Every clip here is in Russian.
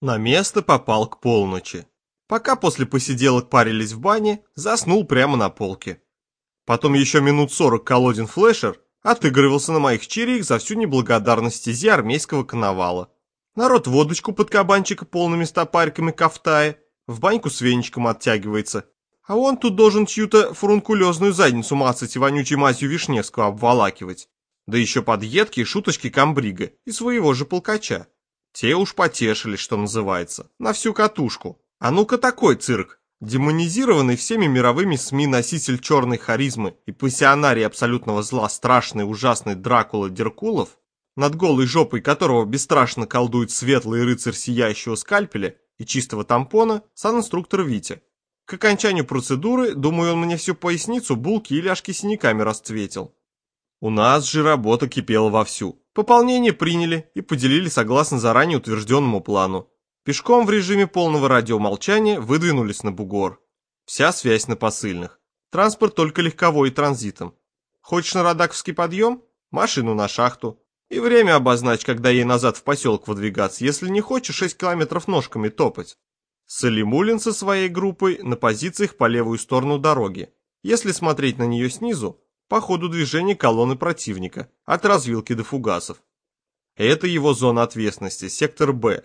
На место попал к полночи. Пока после посиделок парились в бане, заснул прямо на полке. Потом еще минут 40 колодин флешер отыгрывался на моих чириях за всю неблагодарность стези армейского коновала. Народ водочку под кабанчика полными стопариками кафтая, в баньку с веничком оттягивается. А он тут должен чью-то фурункулезную задницу мацать и вонючей мазью Вишневского обволакивать. Да еще под едкие шуточки комбрига и своего же полкача. Те уж потешились, что называется, на всю катушку. А ну-ка такой цирк. Демонизированный всеми мировыми СМИ носитель черной харизмы и пассионарий абсолютного зла страшный ужасный Дракула Деркулов, над голой жопой которого бесстрашно колдует светлый рыцарь сияющего скальпеля и чистого тампона, санинструктор Витя. К окончанию процедуры, думаю, он мне всю поясницу булки и ляжки синяками расцветил. У нас же работа кипела вовсю. Пополнение приняли и поделили согласно заранее утвержденному плану. Пешком в режиме полного радиомолчания выдвинулись на бугор. Вся связь на посыльных. Транспорт только легковой и транзитом. Хочешь на Радаковский подъем? Машину на шахту. И время обозначь, когда ей назад в поселок выдвигаться, если не хочешь 6 километров ножками топать. Салимулин со своей группой на позициях по левую сторону дороги. Если смотреть на нее снизу, по ходу движения колонны противника, от развилки до фугасов. Это его зона ответственности, сектор Б.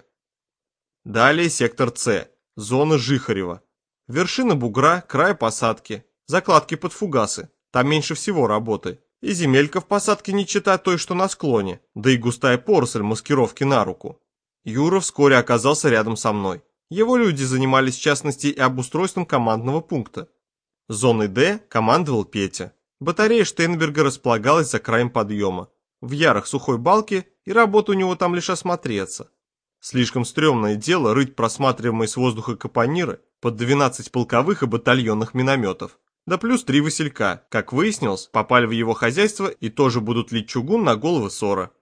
Далее сектор С, зона Жихарева. Вершина бугра, край посадки, закладки под фугасы, там меньше всего работы. И земелька в посадке не чита той, что на склоне, да и густая поросль маскировки на руку. Юра вскоре оказался рядом со мной. Его люди занимались в частности и обустройством командного пункта. Зоной Д командовал Петя. Батарея Штейнберга располагалась за краем подъема, в ярах сухой балки, и работа у него там лишь осмотреться. Слишком стрёмное дело рыть просматриваемые с воздуха капониры под 12 полковых и батальонных минометов. Да плюс 3 василька, как выяснилось, попали в его хозяйство и тоже будут лить чугун на головы ссора.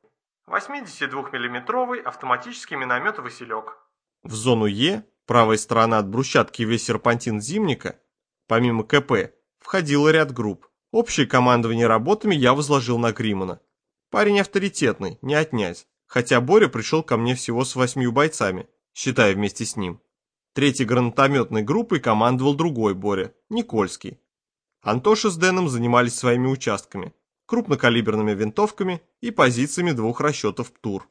82-миллиметровый автоматический миномет «Василек». В зону Е, правая сторона от брусчатки весь серпантин зимника, помимо КП, входил ряд групп. Общее командование работами я возложил на Гримана. Парень авторитетный, не отнять. Хотя Боря пришел ко мне всего с 8 бойцами, считая вместе с ним. Третьей гранатометной группой командовал другой Боря, Никольский. Антоша с Дэном занимались своими участками, крупнокалиберными винтовками и позициями 2 расчетов ПТУР.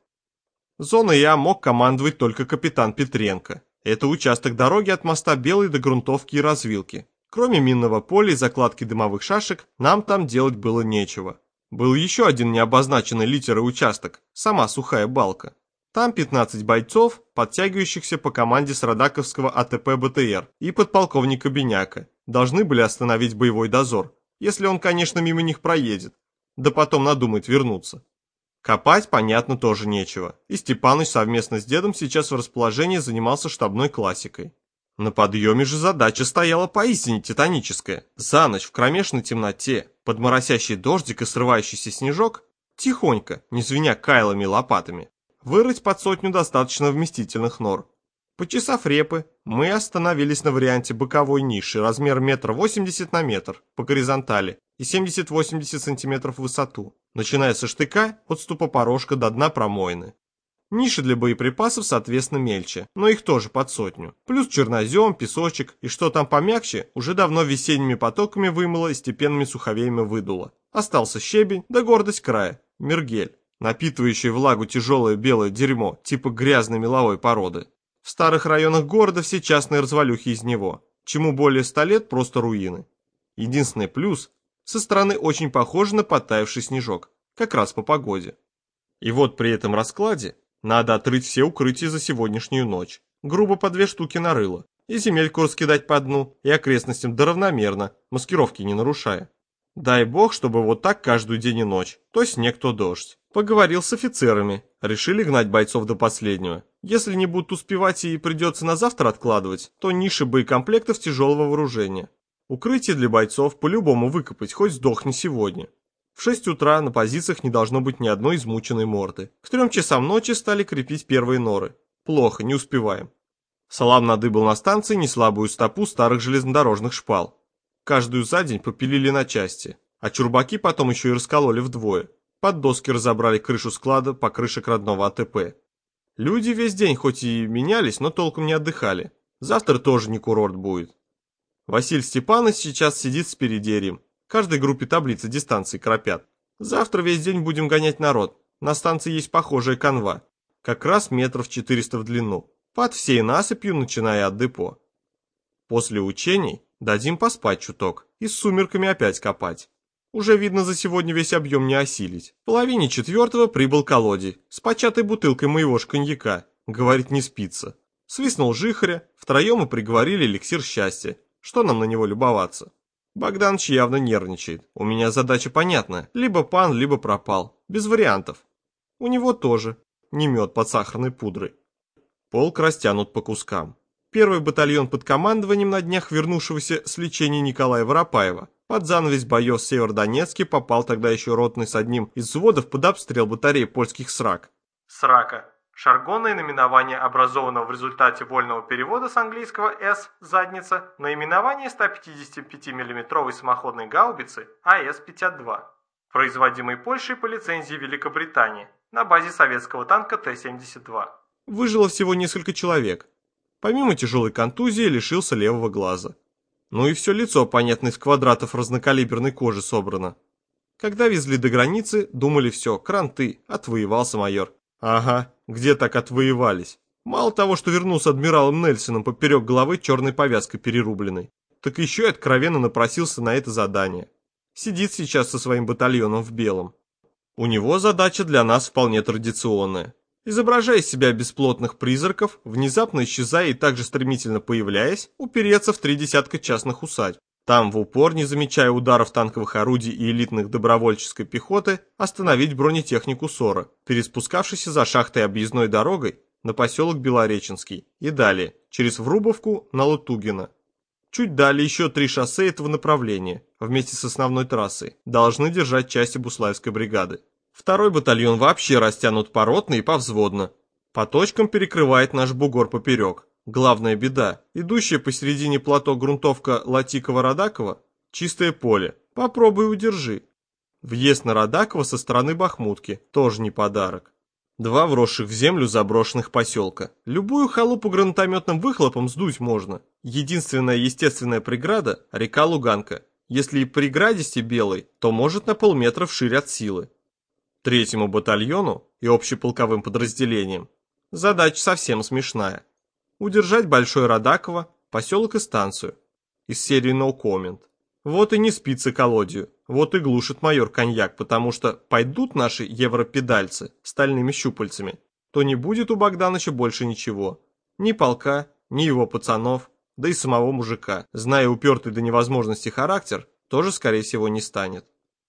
Зоной Я мог командовать только капитан Петренко. Это участок дороги от моста Белой до грунтовки и развилки. Кроме минного поля и закладки дымовых шашек, нам там делать было нечего. Был еще один необозначенный литерой участок, сама сухая балка. Там 15 бойцов, подтягивающихся по команде с Радаковского АТП БТР и подполковника Беняка, должны были остановить боевой дозор, если он, конечно, мимо них проедет, да потом надумает вернуться. Копать, понятно, тоже нечего, и Степаныч совместно с дедом сейчас в расположении занимался штабной классикой. На подъеме же задача стояла поистине титаническая. За ночь в кромешной темноте, под моросящий дождик и срывающийся снежок, тихонько, не звеня кайлами и лопатами, вырыть под 100 достаточно вместительных нор. Почесав репы, мы остановились на варианте боковой ниши размер 1,80 м на метр по горизонтали и 70-80 см в высоту, начиная со штыка от ступопорожка до дна промоины. Ниши для боеприпасов, соответственно, мельче, но их тоже под 100. Плюс чернозем, песочек и что там помягче, уже давно весенними потоками вымыло и степенными суховеями выдуло. Остался щебень, да гордость края, мергель, напитывающий влагу тяжелое белое дерьмо, типа грязной меловой породы. В старых районах города все частные развалюхи из него, чему более 100 лет просто руины. Единственный плюс, со стороны очень похоже на подтаявший снежок, как раз по погоде. И вот при этом раскладе надо отрыть все укрытия за сегодняшнюю ночь, грубо по 2 штуки нарыло, и земельку раскидать по дну, и окрестностям да равномерно, маскировки не нарушая. Дай бог, чтобы вот так каждую день и ночь, то снег, то дождь. Поговорил с офицерами, решили гнать бойцов до последнего. Если не будут успевать и придется на завтра откладывать, то ниши боекомплектов тяжелого вооружения. Укрытие для бойцов по-любому выкопать, хоть сдохни сегодня. В 6 утра на позициях не должно быть ни одной измученной морды. К 3 часам ночи стали крепить первые норы. Плохо, не успеваем. Салам надыбал на станции неслабую стопу старых железнодорожных шпал. Каждую за день попилили на части, а чурбаки потом еще и раскололи вдвое. Под доски разобрали крышу склада покрышек родного АТП. Люди весь день хоть и менялись, но толком не отдыхали. Завтра тоже не курорт будет. Василий Степанович сейчас сидит с передерьем. Каждой группе таблицы дистанции кропят. Завтра весь день будем гонять народ. На станции есть похожая канва. Как раз метров 400 в длину. Под всей насыпью, начиная от депо. После учений дадим поспать чуток и с сумерками опять копать. Уже видно, за сегодня весь объем не осилить. В половине 4 прибыл Колодий с початой бутылкой моего ж коньяка. Говорит, не спится. Свистнул жихаря, втроем и приговорили эликсир счастья. Что нам на него любоваться? Богданыч явно нервничает. У меня задача понятная. Либо пан, либо пропал. Без вариантов. У него тоже. Не мед под сахарной пудрой. Полк растянут по кускам. Первый батальон под командованием на днях вернувшегося с лечения Николая Воропаева под занавес боев в Северодонецке попал тогда еще ротный с одним из взводов под обстрел батареи польских СРАК. СРАКа – жаргонное наименование образованного в результате вольного перевода с английского «С» – задница, наименование 155 мм самоходной гаубицы АС-52, производимой Польшей по лицензии Великобритании на базе советского танка Т-72. Выжило всего несколько человек. Помимо тяжелой контузии, лишился левого глаза. Ну и все лицо, понятно, из квадратов разнокалиберной кожи собрано. Когда везли до границы, думали все, кранты, отвоевался майор. Ага, где так отвоевались? Мало того, что вернулся адмиралом Нельсоном поперек головы черной повязкой перерубленной, так еще и откровенно напросился на это задание. Сидит сейчас со своим батальоном в белом. У него задача для нас вполне традиционная. Изображая из себя бесплотных призраков, внезапно исчезая и также стремительно появляясь, упереться в 3 десятка частных усадьб. Там, в упор, не замечая ударов танковых орудий и элитных добровольческой пехоты, остановить бронетехнику СОРа, переспускавшейся за шахтой объездной дорогой на поселок Белореченский и далее, через Врубовку на Лутугино. Чуть далее еще 3 шоссе этого направления, вместе с основной трассой, должны держать части Буслаевской бригады. Второй батальон вообще растянут поротно и повзводно. По точкам перекрывает наш бугор поперек. Главная беда, идущая посередине плато грунтовка Латикова-Радакова, чистое поле. Попробуй удержи. Въезд на Радакова со стороны Бахмутки, тоже не подарок. 2 вросших в землю заброшенных поселка. Любую халупу гранатометным выхлопом сдуть можно. Единственная естественная преграда – река Луганка. Если и преградисти белой, то может на полметра вширь от силы. 3-му батальону и общеполковым подразделениям задача совсем смешная. Удержать Большое Радаково, поселок и станцию. Из серии No Comment. Вот и не спится Колодию, вот и глушит майор коньяк, потому что пойдут наши европедальцы стальными щупальцами, то не будет у Богданыча больше ничего. Ни полка, ни его пацанов, да и самого мужика, зная упертый до невозможности характер, тоже скорее всего не станет.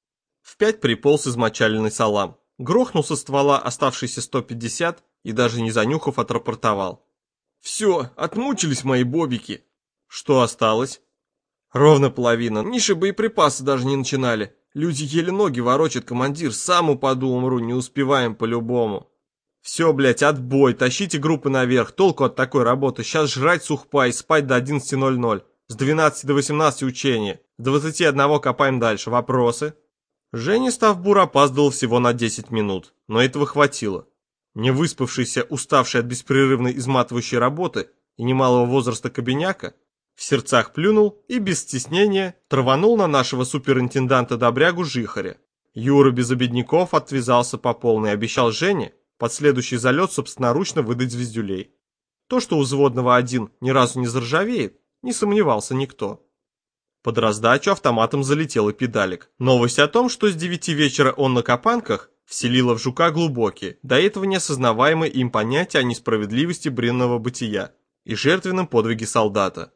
В 5 приполз измочаленный салам, грохнул со ствола оставшиеся 150 и даже не занюхав отрапортовал. «Все, отмучились мои бобики». «Что осталось?» «Ровно половина, ниши боеприпасы даже не начинали. Люди еле ноги ворочат, командир, сам упаду, умру, не успеваем по-любому». «Все, блять, отбой, тащите группы наверх, толку от такой работы, сейчас жрать сухпай, спать до 11:00, с 12 до 18 учения, с 21 копаем дальше, вопросы?» Женя Ставбур опаздывал всего на 10 минут, но этого хватило. Не выспавшийся, уставший от беспрерывной изматывающей работы и немалого возраста кабиняка, в сердцах плюнул и без стеснения траванул на нашего суперинтенданта-добрягу Жихаря. Юра без обедняков отвязался по полной и обещал Жене под следующий залет собственноручно выдать звездюлей. То, что у взводного один ни разу не заржавеет, не сомневался никто. Под раздачу автоматом залетел и педалик. Новость о том, что с 9 вечера он на Копанках, вселила в Жука глубокие, до этого неосознаваемые им понятия о несправедливости бренного бытия и жертвенном подвиге солдата.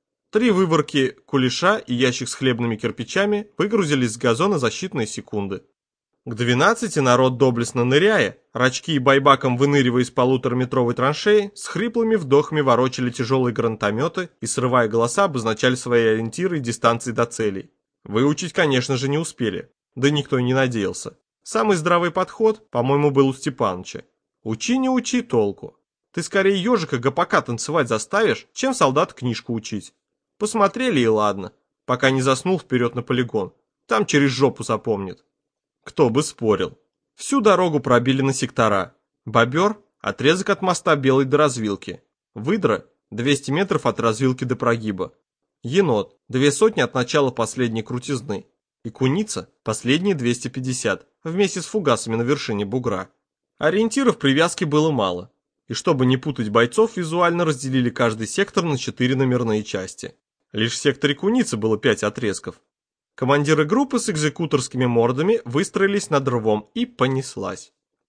3 выворки кулеша и ящик с хлебными кирпичами выгрузились с газона за считанные секунды. К 12 народ, доблестно ныряя, рачки и байбаком выныривая из 1,5-метровой траншеи, с хриплыми вдохами ворочали тяжелые гранатометы и, срывая голоса, обозначали свои ориентиры и дистанции до целей. Выучить, конечно же, не успели, да никто и не надеялся. Самый здравый подход, по-моему, был у Степаныча. Учи не учи толку. Ты скорее ежика гопака танцевать заставишь, чем солдат книжку учить. Посмотрели и ладно, пока не заснул вперед на полигон. Там через жопу запомнит. Кто бы спорил. Всю дорогу пробили на сектора. Бобер, Отрезок от моста Белый до развилки. Выдра 200 метров от развилки до прогиба. Енот 200 от начала последней крутизны. И куница последние 250, вместе с фугасами на вершине бугра. Ориентиров привязки было мало. И чтобы не путать бойцов, визуально разделили каждый сектор на 4 номерные части. Лишь в секторе куницы было 5 отрезков. Командиры группы с экзекуторскими мордами выстроились над рвом и понеслась.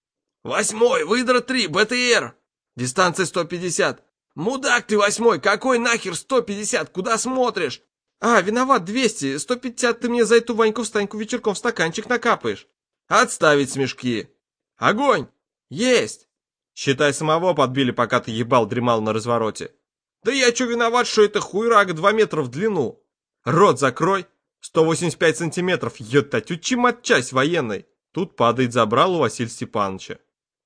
8-й, выдра 3, БТР. Дистанция 150. Мудак ты, 8-й, какой нахер 150, куда смотришь? А, виноват, 200, 150 ты мне за эту Ваньку-встаньку вечерком в стаканчик накапаешь. Отставить смешки. Огонь! Есть! Считай, самого подбили, пока ты дремал на развороте. Да я чё виноват, что это хуйрага 2 метра в длину? Рот закрой. 185 сантиметров, ётать, учи матчасть военной. Тут падает забрал у Василия Степановича.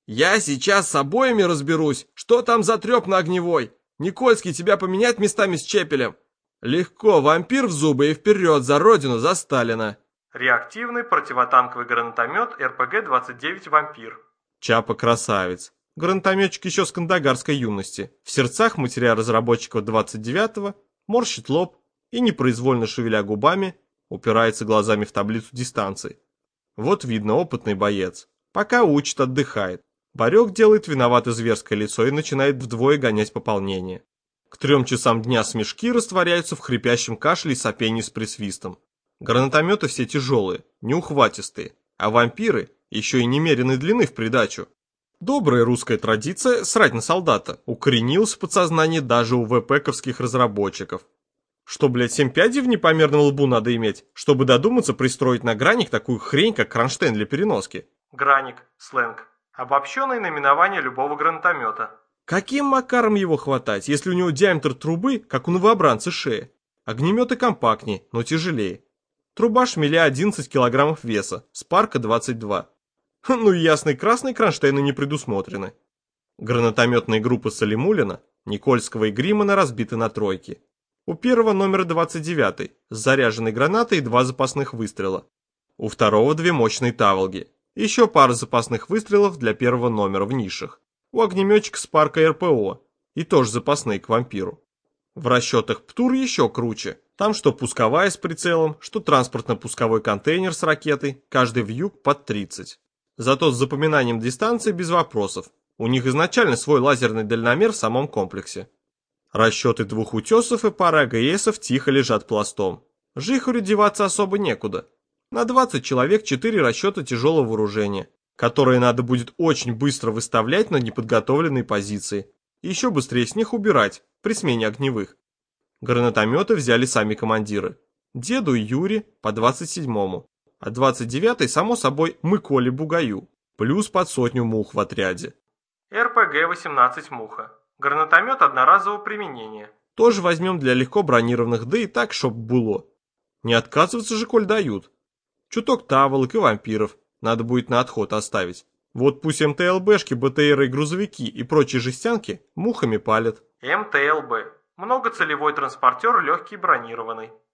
Я сейчас с обоими разберусь. Что там за трёп на огневой? Никольский, тебя поменять местами с Чепелем? Легко, вампир в зубы и вперед, за родину, за Сталина. Реактивный противотанковый гранатомет РПГ-29 «Вампир». Чапа красавец. Гранатометчик еще с кандагарской юности. В сердцах матеря разработчиков 29-го, морщит лоб и, непроизвольно шевеля губами, упирается глазами в таблицу дистанций. Вот видно, опытный боец. Пока учит, отдыхает. Барек делает виновато зверское лицо и начинает вдвое гонять пополнение. К 3 часам дня смешки растворяются в хрипящем кашле и сопении с присвистом. Гранатометы все тяжелые, неухватистые, а вампиры еще и немеренной длины в придачу. Добрая русская традиция срать на солдата укоренилась в подсознании даже у ВПКовских разработчиков. Что, блядь, 7 пядей в непомерном лбу надо иметь, чтобы додуматься пристроить на граник такую хрень, как кронштейн для переноски? Граник, сленг. Обобщенное наименование любого гранатомета. Каким макаром его хватать, если у него диаметр трубы, как у новобранца шея? Огнеметы компактнее, но тяжелее. Труба шмеля 11 килограммов веса, спарка 22. Ну и ясный красный кронштейны не предусмотрены. Гранатометные группы Салимулина, Никольского и Гримана разбиты на тройки. У первого номера 29 с заряженной гранатой и 2 запасных выстрела. У второго 2 мощные таволги. Еще пара запасных выстрелов для первого номера в нишах. У огнеметчика Спарка РПО. И тоже запасные к вампиру. В расчетах ПТУР еще круче. Там что пусковая с прицелом, что транспортно-пусковой контейнер с ракетой, каждый вьюг под 30. Зато с запоминанием дистанции без вопросов. У них изначально свой лазерный дальномер в самом комплексе. Расчеты 2 утесов и пары АГСов тихо лежат пластом. Жихарю деваться особо некуда. На 20 человек 4 расчета тяжелого вооружения, которые надо будет очень быстро выставлять на неподготовленные позиции. И еще быстрее с них убирать при смене огневых. Гранатометы взяли сами командиры. Деду и Юре по 27-му, а 29-й, само собой, Миколе Бугаю, плюс под 100 мух в отряде. РПГ-18 «Муха». Гранатомет одноразового применения. Тоже возьмем для легко бронированных, да и так, чтоб было. Не отказываться же, коль дают. Чуток таволок и вампиров надо будет на отход оставить. Вот пусть МТЛБшки, БТРы и грузовики и прочие жестянки мухами палят. МТЛБ. Многоцелевой транспортер легкий бронированный.